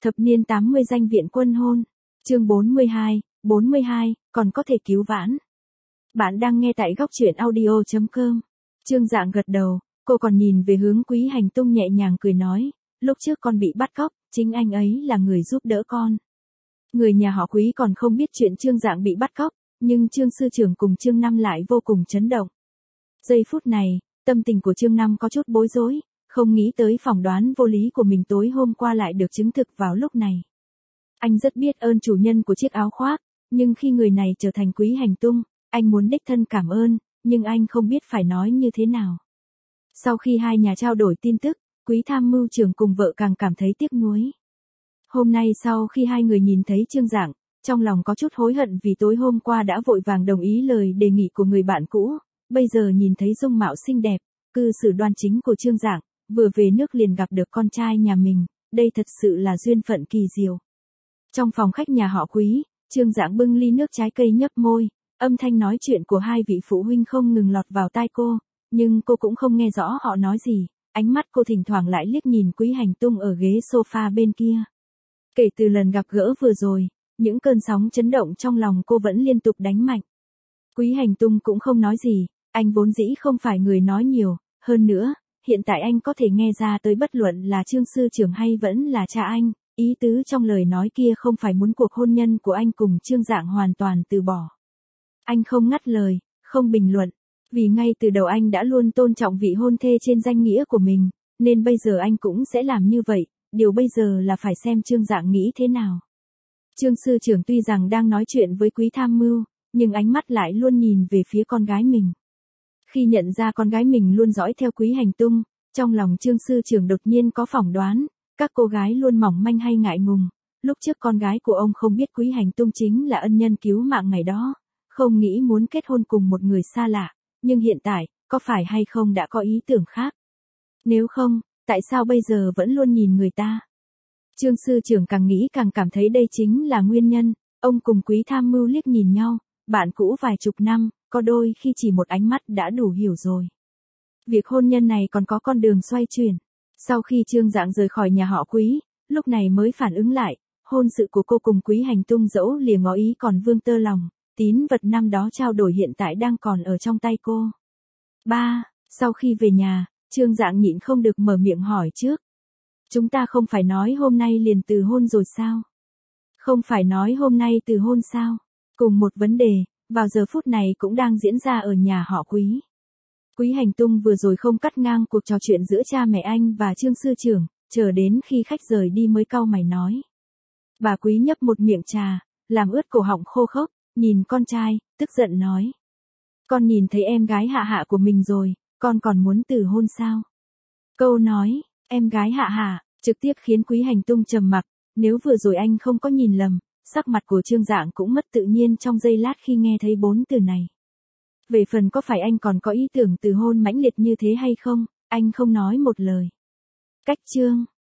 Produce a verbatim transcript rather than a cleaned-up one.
Thập niên tám mươi danh viện quân hôn. Chương bốn mươi hai, bốn mươi hai, còn có thể cứu vãn. Bạn đang nghe tại góc truyện audio chấm com. Trương Dạng gật đầu, cô còn nhìn về hướng Quý Hành Tung nhẹ nhàng cười nói, lúc trước con bị bắt cóc, chính anh ấy là người giúp đỡ con. Người nhà họ Quý còn không biết chuyện Trương Dạng bị bắt cóc, nhưng Trương sư trưởng cùng Trương Năm lại vô cùng chấn động. Giây phút này, tâm tình của Trương Năm có chút bối rối, không nghĩ tới phỏng đoán vô lý của mình tối hôm qua lại được chứng thực vào lúc này. Anh rất biết ơn chủ nhân của chiếc áo khoác, nhưng khi người này trở thành Quý Hành Tung, anh muốn đích thân cảm ơn, nhưng anh không biết phải nói như thế nào. Sau khi hai nhà trao đổi tin tức, Quý tham mưu trưởng cùng vợ càng cảm thấy tiếc nuối. Hôm nay sau khi hai người nhìn thấy Trương Dạng, trong lòng có chút hối hận vì tối hôm qua đã vội vàng đồng ý lời đề nghị của người bạn cũ, bây giờ nhìn thấy dung mạo xinh đẹp, cư xử đoan chính của Trương Dạng, vừa về nước liền gặp được con trai nhà mình, đây thật sự là duyên phận kỳ diệu. Trong phòng khách nhà họ Quý, Trương Dạng bưng ly nước trái cây nhấp môi, âm thanh nói chuyện của hai vị phụ huynh không ngừng lọt vào tai cô, nhưng cô cũng không nghe rõ họ nói gì, ánh mắt cô thỉnh thoảng lại liếc nhìn Quý Hành Tung ở ghế sofa bên kia. Kể từ lần gặp gỡ vừa rồi, những cơn sóng chấn động trong lòng cô vẫn liên tục đánh mạnh. Quý Hành Tung cũng không nói gì, anh vốn dĩ không phải người nói nhiều, hơn nữa, hiện tại anh có thể nghe ra tới bất luận là Trương sư trưởng hay vẫn là cha anh, ý tứ trong lời nói kia không phải muốn cuộc hôn nhân của anh cùng Trương Dạng hoàn toàn từ bỏ. Anh không ngắt lời, không bình luận, vì ngay từ đầu anh đã luôn tôn trọng vị hôn thê trên danh nghĩa của mình, nên bây giờ anh cũng sẽ làm như vậy, điều bây giờ là phải xem Trương Dạng nghĩ thế nào. Trương sư trưởng tuy rằng đang nói chuyện với Quý tham mưu, nhưng ánh mắt lại luôn nhìn về phía con gái mình. Khi nhận ra con gái mình luôn dõi theo Quý Hành Tung, trong lòng Trương sư trưởng đột nhiên có phỏng đoán, các cô gái luôn mỏng manh hay ngại ngùng, lúc trước con gái của ông không biết Quý Hành Tung chính là ân nhân cứu mạng ngày đó, không nghĩ muốn kết hôn cùng một người xa lạ, nhưng hiện tại, có phải hay không đã có ý tưởng khác? Nếu không, tại sao bây giờ vẫn luôn nhìn người ta? Trương sư trưởng càng nghĩ càng cảm thấy đây chính là nguyên nhân, ông cùng Quý tham mưu liếc nhìn nhau, bạn cũ vài chục năm, có đôi khi chỉ một ánh mắt đã đủ hiểu rồi. Việc hôn nhân này còn có con đường xoay chuyển. Sau khi Trương Dạng rời khỏi nhà họ Quý, lúc này mới phản ứng lại, hôn sự của cô cùng Quý Hành Tung dẫu lìa ngó ý còn vương tơ lòng, tín vật năm đó trao đổi hiện tại đang còn ở trong tay cô. Ba, sau khi về nhà, Trương Dạng nhịn không được mở miệng hỏi trước. Chúng ta không phải nói hôm nay liền từ hôn rồi sao? Không phải nói hôm nay từ hôn sao? Cùng một vấn đề, vào giờ phút này cũng đang diễn ra ở nhà họ Quý. Quý Hành Tung vừa rồi không cắt ngang cuộc trò chuyện giữa cha mẹ anh và Trương sư trưởng, chờ đến khi khách rời đi mới cau mày nói. Bà Quý nhấp một miệng trà, làm ướt cổ họng khô khốc, nhìn con trai, tức giận nói. Con nhìn thấy em gái Hạ Hạ của mình rồi, con còn muốn từ hôn sao? Câu nói, em gái Hạ Hạ, trực tiếp khiến Quý Hành Tung trầm mặc, nếu vừa rồi anh không có nhìn lầm, sắc mặt của Trương Dạng cũng mất tự nhiên trong giây lát khi nghe thấy bốn từ này. Về phần có phải anh còn có ý tưởng từ hôn mãnh liệt như thế hay không, anh không nói một lời. Cách chương.